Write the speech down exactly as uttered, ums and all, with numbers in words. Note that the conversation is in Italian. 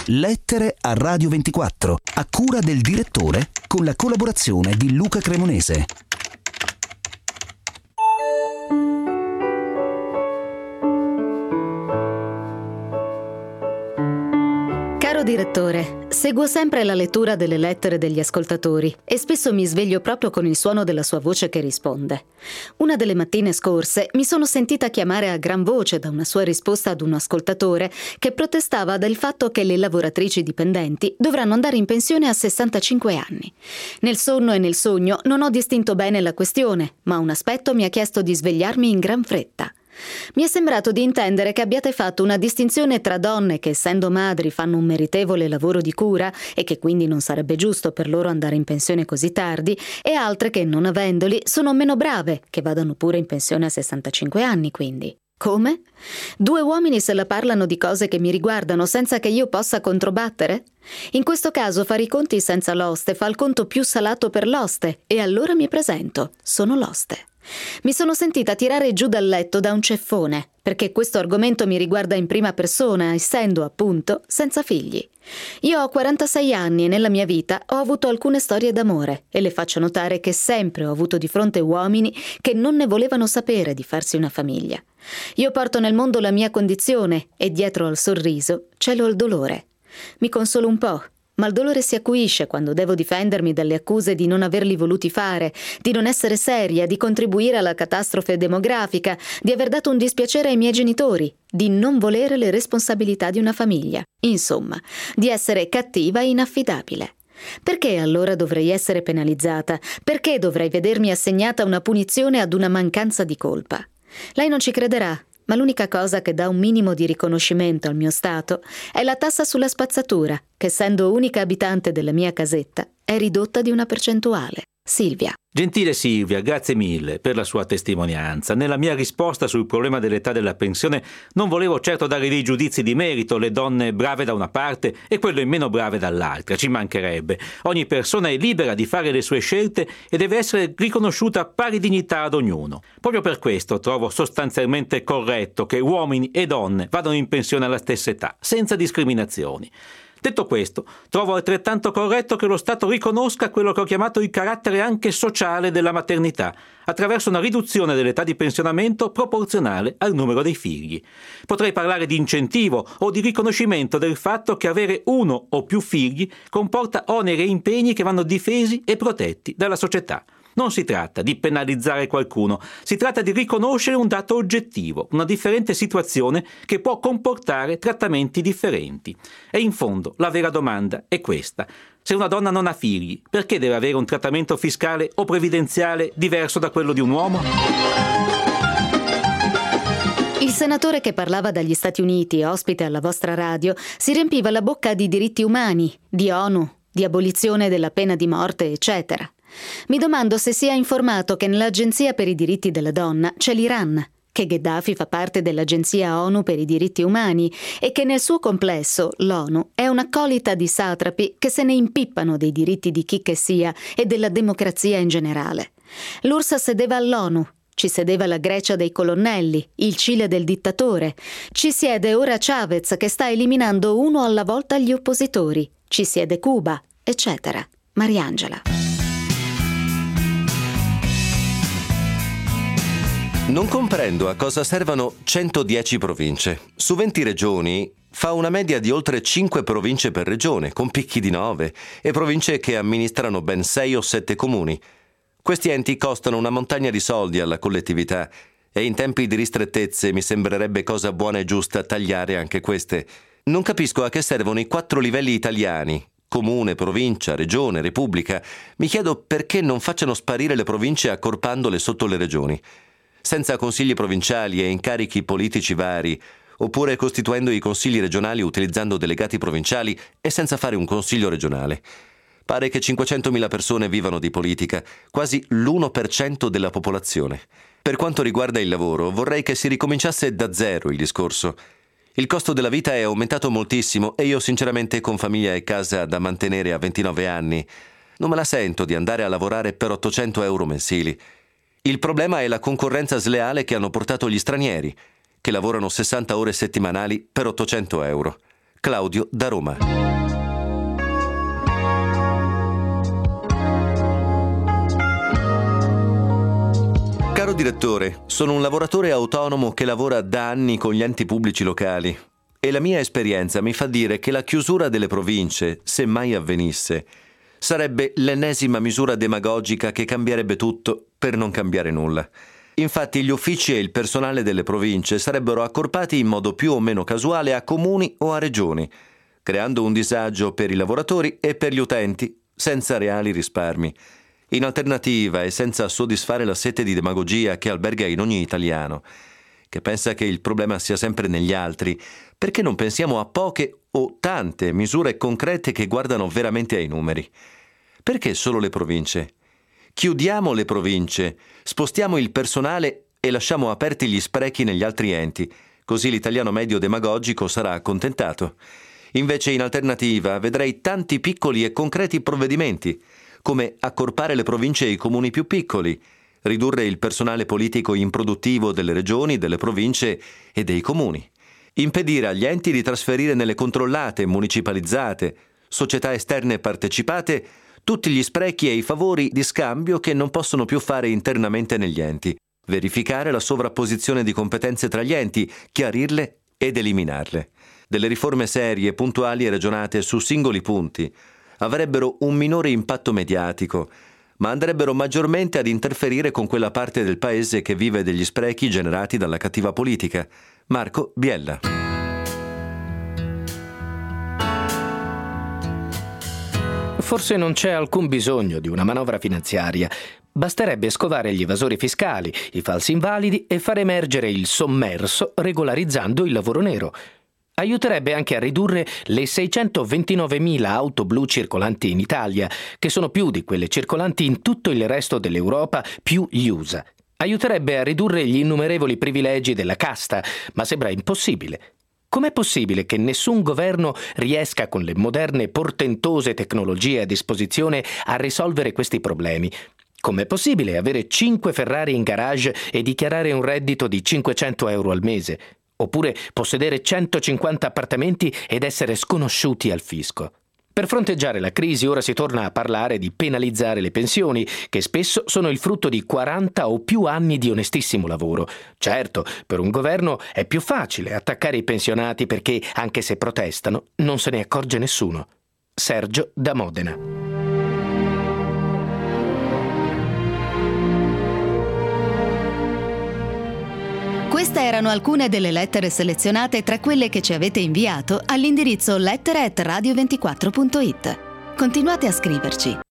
Lettere a Radio ventiquattro, a cura del direttore, con la collaborazione di Luca Cremonese. Caro direttore, seguo sempre la lettura delle lettere degli ascoltatori e spesso mi sveglio proprio con il suono della sua voce che risponde. Una delle mattine scorse mi sono sentita chiamare a gran voce da una sua risposta ad un ascoltatore che protestava del fatto che le lavoratrici dipendenti dovranno andare in pensione a sessantacinque anni. Nel sonno e nel sogno non ho distinto bene la questione, ma un aspetto mi ha chiesto di svegliarmi in gran fretta. Mi è sembrato di intendere che abbiate fatto una distinzione tra donne che, essendo madri, fanno un meritevole lavoro di cura e che quindi non sarebbe giusto per loro andare in pensione così tardi, e altre che, non avendoli, sono meno brave, che vadano pure in pensione a sessantacinque anni, quindi. Come? Due uomini se la parlano di cose che mi riguardano senza che io possa controbattere? In questo caso fare i conti senza l'oste fa il conto più salato per l'oste, e allora mi presento, sono l'oste. Mi sono sentita tirare giù dal letto da un ceffone, perché questo argomento mi riguarda in prima persona, essendo, appunto, senza figli. Io ho quarantasei anni e nella mia vita ho avuto alcune storie d'amore e le faccio notare che sempre ho avuto di fronte uomini che non ne volevano sapere di farsi una famiglia. Io porto nel mondo la mia condizione e dietro al sorriso celo il dolore. Mi consolo un po'. Ma il dolore si acuisce quando devo difendermi dalle accuse di non averli voluti fare, di non essere seria, di contribuire alla catastrofe demografica, di aver dato un dispiacere ai miei genitori, di non volere le responsabilità di una famiglia. Insomma, di essere cattiva e inaffidabile. Perché allora dovrei essere penalizzata? Perché dovrei vedermi assegnata una punizione ad una mancanza di colpa? Lei non ci crederà. Ma l'unica cosa che dà un minimo di riconoscimento al mio stato è la tassa sulla spazzatura, che essendo unica abitante della mia casetta è ridotta di una percentuale. Silvia. Gentile Silvia, grazie mille per la sua testimonianza. Nella mia risposta sul problema dell'età della pensione non volevo certo dare dei giudizi di merito, le donne brave da una parte e quelle meno brave dall'altra, ci mancherebbe. Ogni persona è libera di fare le sue scelte e deve essere riconosciuta a pari dignità ad ognuno. Proprio per questo trovo sostanzialmente corretto che uomini e donne vadano in pensione alla stessa età, senza discriminazioni. Detto questo, trovo altrettanto corretto che lo Stato riconosca quello che ho chiamato il carattere anche sociale della maternità, attraverso una riduzione dell'età di pensionamento proporzionale al numero dei figli. Potrei parlare di incentivo o di riconoscimento del fatto che avere uno o più figli comporta oneri e impegni che vanno difesi e protetti dalla società. Non si tratta di penalizzare qualcuno, si tratta di riconoscere un dato oggettivo, una differente situazione che può comportare trattamenti differenti. E in fondo la vera domanda è questa: se una donna non ha figli, perché deve avere un trattamento fiscale o previdenziale diverso da quello di un uomo? Il senatore che parlava dagli Stati Uniti, ospite alla vostra radio, si riempiva la bocca di diritti umani, di ONU, di abolizione della pena di morte, eccetera. Mi domando se sia informato che nell'Agenzia per i diritti della donna c'è l'Iran, che Gheddafi fa parte dell'Agenzia ONU per i diritti umani e che nel suo complesso l'ONU è un'accolita di satrapi che se ne impippano dei diritti di chi che sia e della democrazia in generale. L'U R S S sedeva all'ONU, ci sedeva la Grecia dei colonnelli, il Cile del dittatore, ci siede ora Chavez che sta eliminando uno alla volta gli oppositori, ci siede Cuba, eccetera. Mariangela. Non comprendo a cosa servano centodieci province. Su venti regioni fa una media di oltre cinque province per regione, con picchi di nove, e province che amministrano ben sei o sette comuni. Questi enti costano una montagna di soldi alla collettività e in tempi di ristrettezze mi sembrerebbe cosa buona e giusta tagliare anche queste. Non capisco a che servono i quattro livelli italiani, comune, provincia, regione, repubblica. Mi chiedo perché non facciano sparire le province accorpandole sotto le regioni. Senza consigli provinciali e incarichi politici vari, oppure costituendo i consigli regionali utilizzando delegati provinciali e senza fare un consiglio regionale. Pare che cinquecentomila persone vivano di politica, quasi l'uno per cento della popolazione. Per quanto riguarda il lavoro, vorrei che si ricominciasse da zero il discorso. Il costo della vita è aumentato moltissimo e io sinceramente con famiglia e casa da mantenere a ventinove anni non me la sento di andare a lavorare per ottocento euro mensili. Il problema è la concorrenza sleale che hanno portato gli stranieri, che lavorano sessanta ore settimanali per ottocento euro. Claudio da Roma. Caro direttore, sono un lavoratore autonomo che lavora da anni con gli enti pubblici locali e la mia esperienza mi fa dire che la chiusura delle province, se mai avvenisse, sarebbe l'ennesima misura demagogica che cambierebbe tutto per non cambiare nulla. Infatti gli uffici e il personale delle province sarebbero accorpati in modo più o meno casuale a comuni o a regioni, creando un disagio per i lavoratori e per gli utenti, senza reali risparmi. In alternativa e senza soddisfare la sete di demagogia che alberga in ogni italiano, che pensa che il problema sia sempre negli altri, perché non pensiamo a poche o tante misure concrete che guardano veramente ai numeri? Perché solo le province? Chiudiamo le province, spostiamo il personale e lasciamo aperti gli sprechi negli altri enti, così l'italiano medio demagogico sarà accontentato. Invece, in alternativa, vedrei tanti piccoli e concreti provvedimenti, come accorpare le province e i comuni più piccoli, ridurre il personale politico improduttivo delle regioni, delle province e dei comuni, impedire agli enti di trasferire nelle controllate, municipalizzate, società esterne partecipate tutti gli sprechi e i favori di scambio che non possono più fare internamente negli enti, verificare la sovrapposizione di competenze tra gli enti, chiarirle ed eliminarle. Delle riforme serie, puntuali e ragionate su singoli punti avrebbero un minore impatto mediatico, ma andrebbero maggiormente ad interferire con quella parte del paese che vive degli sprechi generati dalla cattiva politica. Marco Biella. Forse non c'è alcun bisogno di una manovra finanziaria. Basterebbe scovare gli evasori fiscali, i falsi invalidi e far emergere il sommerso regolarizzando il lavoro nero. Aiuterebbe anche a ridurre le seicentoventinovemila auto blu circolanti in Italia, che sono più di quelle circolanti in tutto il resto dell'Europa, più gli U S A. Aiuterebbe a ridurre gli innumerevoli privilegi della casta, ma sembra impossibile. Com'è possibile che nessun governo riesca con le moderne e portentose tecnologie a disposizione a risolvere questi problemi? Com'è possibile avere cinque Ferrari in garage e dichiarare un reddito di cinquecento euro al mese? Oppure possedere centocinquanta appartamenti ed essere sconosciuti al fisco? Per fronteggiare la crisi ora si torna a parlare di penalizzare le pensioni, che spesso sono il frutto di quaranta o più anni di onestissimo lavoro. Certo, per un governo è più facile attaccare i pensionati perché, anche se protestano, non se ne accorge nessuno. Sergio da Modena. Queste erano alcune delle lettere selezionate tra quelle che ci avete inviato all'indirizzo lettere at radio ventiquattro punto it. Continuate a scriverci.